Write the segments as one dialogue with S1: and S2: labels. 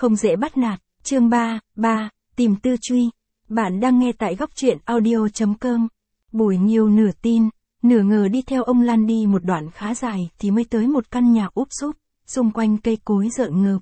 S1: không dễ bắt nạt, chương 3, tìm Tư Truy. Bạn đang nghe tại góc truyện audio.com. Bùi Nghiêu nửa tin, nửa ngờ đi theo ông Lan đi một đoạn khá dài thì mới tới một căn nhà úp súp, xung quanh cây cối rợn ngợp.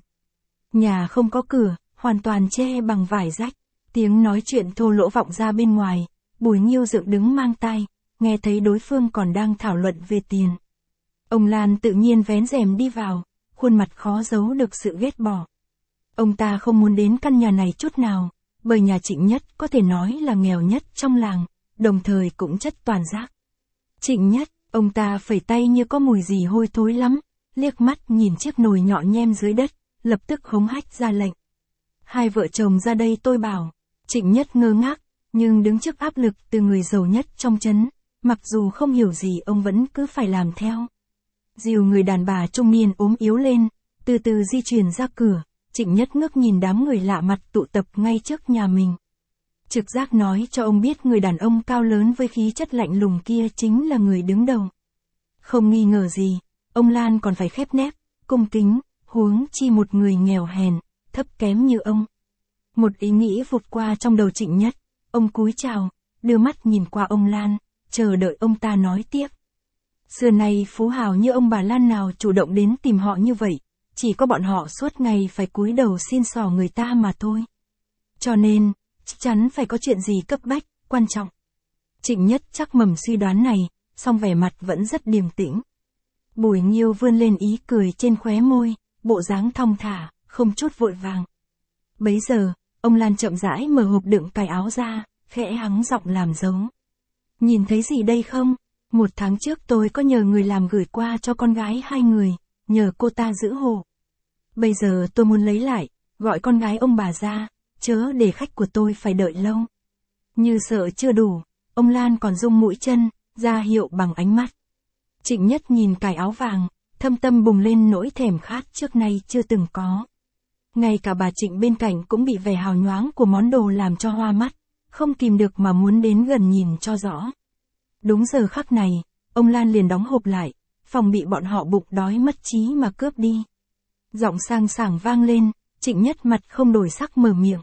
S1: Nhà không có cửa, hoàn toàn che bằng vải rách, tiếng nói chuyện thô lỗ vọng ra bên ngoài, Bùi Nghiêu dựng đứng mang tai, nghe thấy đối phương còn đang thảo luận về tiền. Ông Lan tự nhiên vén rèm đi vào, khuôn mặt khó giấu được sự ghét bỏ. Ông ta không muốn đến căn nhà này chút nào, bởi nhà Trịnh Nhất có thể nói là nghèo nhất trong làng, đồng thời cũng chất toàn rác. Trịnh Nhất, ông ta phẩy tay như có mùi gì hôi thối lắm, liếc mắt nhìn chiếc nồi nhọ nhem dưới đất, lập tức hống hách ra lệnh. Hai vợ chồng ra đây tôi bảo. Trịnh Nhất ngơ ngác, nhưng đứng trước áp lực từ người giàu nhất trong trấn, mặc dù không hiểu gì ông vẫn cứ phải làm theo. Dìu người đàn bà trung niên ốm yếu lên, từ từ di chuyển ra cửa, Trịnh Nhất ngước nhìn đám người lạ mặt tụ tập ngay trước nhà mình. Trực giác nói cho ông biết người đàn ông cao lớn với khí chất lạnh lùng kia chính là người đứng đầu. Không nghi ngờ gì, ông Lan còn phải khép nép, cung kính, huống chi một người nghèo hèn, thấp kém như ông. Một ý nghĩ vụt qua trong đầu Trịnh Nhất, ông cúi chào, đưa mắt nhìn qua ông Lan, chờ đợi ông ta nói tiếp. Xưa nay phú hào như ông bà Lan nào chủ động đến tìm họ như vậy, chỉ có bọn họ suốt ngày phải cúi đầu xin xỏ người ta mà thôi. Cho nên, chắc chắn phải có chuyện gì cấp bách, quan trọng. Trịnh Nhất chắc mầm suy đoán này, song vẻ mặt vẫn rất điềm tĩnh. Bùi Nghiêu vươn lên ý cười trên khóe môi, bộ dáng thong thả, không chút vội vàng. Bấy giờ, ông Lan chậm rãi mở hộp đựng cài áo ra, khẽ hắng giọng làm dấu. Nhìn thấy gì đây không? 1 tháng trước tôi có nhờ người làm gửi qua cho con gái 2 người, nhờ cô ta giữ hộ. Bây giờ tôi muốn lấy lại, gọi con gái ông bà ra, chớ để khách của tôi phải đợi lâu. Như sợ chưa đủ, ông Lan còn rung mũi chân, ra hiệu bằng ánh mắt. Trịnh Nhất nhìn cài áo vàng, thâm tâm bùng lên nỗi thèm khát trước nay chưa từng có. Ngay cả bà Trịnh bên cạnh cũng bị vẻ hào nhoáng của món đồ làm cho hoa mắt, không kìm được mà muốn đến gần nhìn cho rõ. Đúng giờ khắc này, ông Lan liền đóng hộp lại, phòng bị bọn họ bụng đói mất trí mà cướp đi. Giọng sang sảng vang lên, Trịnh Nhất mặt không đổi sắc mở miệng.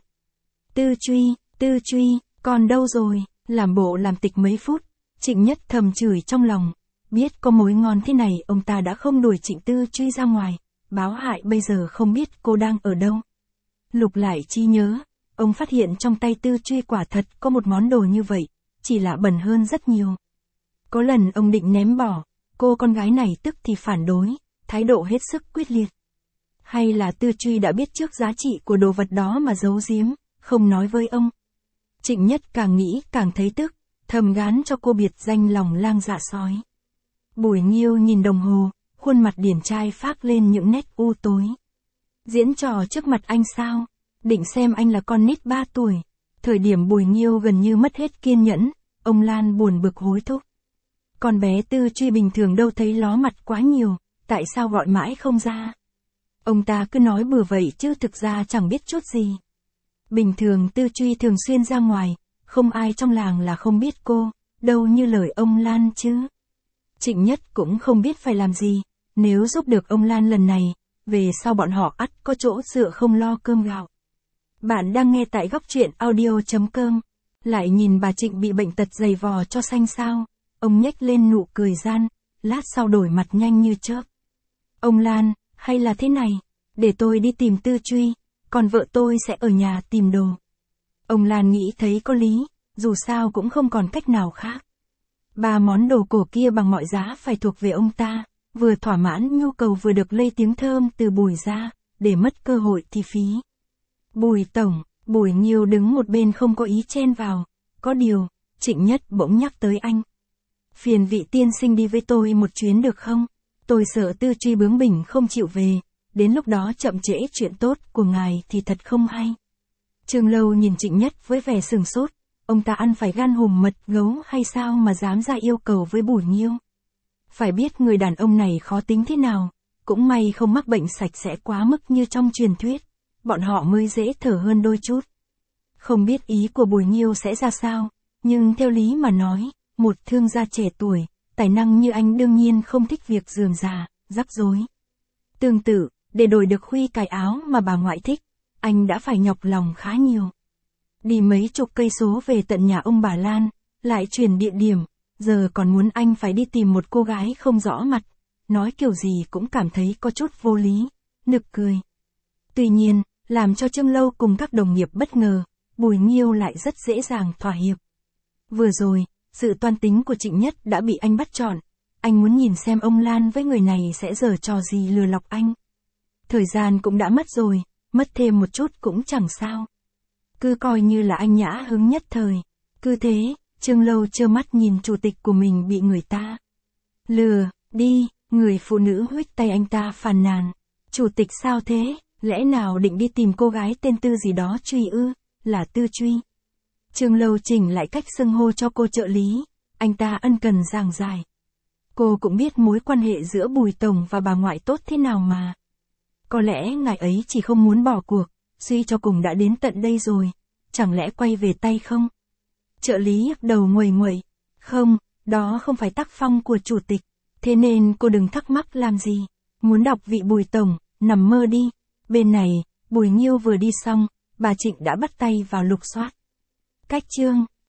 S1: Tư Truy, con đâu rồi? Làm bộ làm tịch mấy phút, Trịnh Nhất thầm chửi trong lòng, biết có mối ngon thế này ông ta đã không đuổi Trịnh Tư Truy ra ngoài, báo hại bây giờ không biết cô đang ở đâu. Lục lại trí nhớ, ông phát hiện trong tay Tư Truy quả thật có một món đồ như vậy, chỉ là bẩn hơn rất nhiều. Có lần ông định ném bỏ, cô con gái này tức thì phản đối, thái độ hết sức quyết liệt. Hay là Tư Truy đã biết trước giá trị của đồ vật đó mà giấu giếm, không nói với ông. Trịnh Nhất càng nghĩ càng thấy tức, thầm gán cho cô biệt danh lòng lang dạ sói. Bùi Nghiêu nhìn đồng hồ, khuôn mặt điển trai phác lên những nét u tối. Diễn trò trước mặt anh sao? Định xem anh là con nít 3 tuổi. Thời điểm Bùi Nghiêu gần như mất hết kiên nhẫn, ông Lan buồn bực hối thúc. Con bé Tư Truy bình thường đâu thấy ló mặt quá nhiều, tại sao gọi mãi không ra? Ông ta cứ nói bừa vậy chứ thực ra chẳng biết chút gì. Bình thường Tư Truy thường xuyên ra ngoài, không ai trong làng là không biết cô, đâu như lời ông Lan chứ. Trịnh Nhất cũng không biết phải làm gì, nếu giúp được ông Lan lần này, về sau bọn họ ắt có chỗ dựa không lo cơm gạo. Bạn đang nghe tại góc truyện audio.com. Lại nhìn bà Trịnh bị bệnh tật dày vò cho xanh sao, ông nhếch lên nụ cười gian, lát sau đổi mặt nhanh như chớp. Ông Lan, hay là thế này, để tôi đi tìm Tư Truy, còn vợ tôi sẽ ở nhà tìm đồ. Ông Lan nghĩ thấy có lý, dù sao cũng không còn cách nào khác. 3 món đồ cổ kia bằng mọi giá phải thuộc về ông ta, vừa thỏa mãn nhu cầu vừa được lây tiếng thơm từ Bùi ra, để mất cơ hội thì phí. Bùi tổng, Bùi Nghiêu đứng một bên không có ý chen vào, có điều, Trịnh Nhất bỗng nhắc tới anh. Phiền vị tiên sinh đi với tôi một chuyến được không? Tôi sợ Tư Truy bướng bỉnh không chịu về, đến lúc đó chậm trễ chuyện tốt của ngài thì thật không hay. Trương Lâu nhìn Trịnh Nhất với vẻ sừng sốt, ông ta ăn phải gan hùm mật gấu hay sao mà dám ra yêu cầu với Bùi Nghiêu. Phải biết người đàn ông này khó tính thế nào, cũng may không mắc bệnh sạch sẽ quá mức như trong truyền thuyết, bọn họ mới dễ thở hơn đôi chút. Không biết ý của Bùi Nghiêu sẽ ra sao, nhưng theo lý mà nói, một thương gia trẻ tuổi, tài năng như anh đương nhiên không thích việc rườm rà, rắc rối. Tương tự, để đổi được khuy cài áo mà bà ngoại thích, anh đã phải nhọc lòng khá nhiều. Đi mấy chục cây số về tận nhà ông bà Lan, lại chuyển địa điểm, giờ còn muốn anh phải đi tìm một cô gái không rõ mặt, nói kiểu gì cũng cảm thấy có chút vô lý, nực cười. Tuy nhiên, làm cho Trương Lâu cùng các đồng nghiệp bất ngờ, Bùi Nghiêu lại rất dễ dàng thỏa hiệp. Vừa rồi, sự toan tính của Trịnh Nhất đã bị anh bắt trọn, anh muốn nhìn xem ông Lan với người này sẽ giở trò gì lừa lọc anh. Thời gian cũng đã mất rồi, mất thêm một chút cũng chẳng sao. Cứ coi như là anh nhã hứng nhất thời. Cứ thế, Trương Lâu trơ mắt nhìn chủ tịch của mình bị người ta lừa đi, người phụ nữ huých tay anh ta phàn nàn. Chủ tịch sao thế, lẽ nào định đi tìm cô gái tên Tư gì đó Truy ư, là Tư Truy. Trương Lâu chỉnh lại cách xưng hô cho cô trợ lý, anh ta ân cần giảng giải. Cô cũng biết mối quan hệ giữa Bùi Tổng và bà ngoại tốt thế nào mà. Có lẽ ngài ấy chỉ không muốn bỏ cuộc, suy cho cùng đã đến tận đây rồi, chẳng lẽ quay về tay không? Trợ lý nhức đầu nguầy nguậy, không, đó không phải tác phong của chủ tịch, thế nên cô đừng thắc mắc làm gì, muốn đọc vị Bùi Tổng, nằm mơ đi. Bên này, Bùi Nghiêu vừa đi xong, bà Trịnh đã bắt tay vào lục soát. Cách chương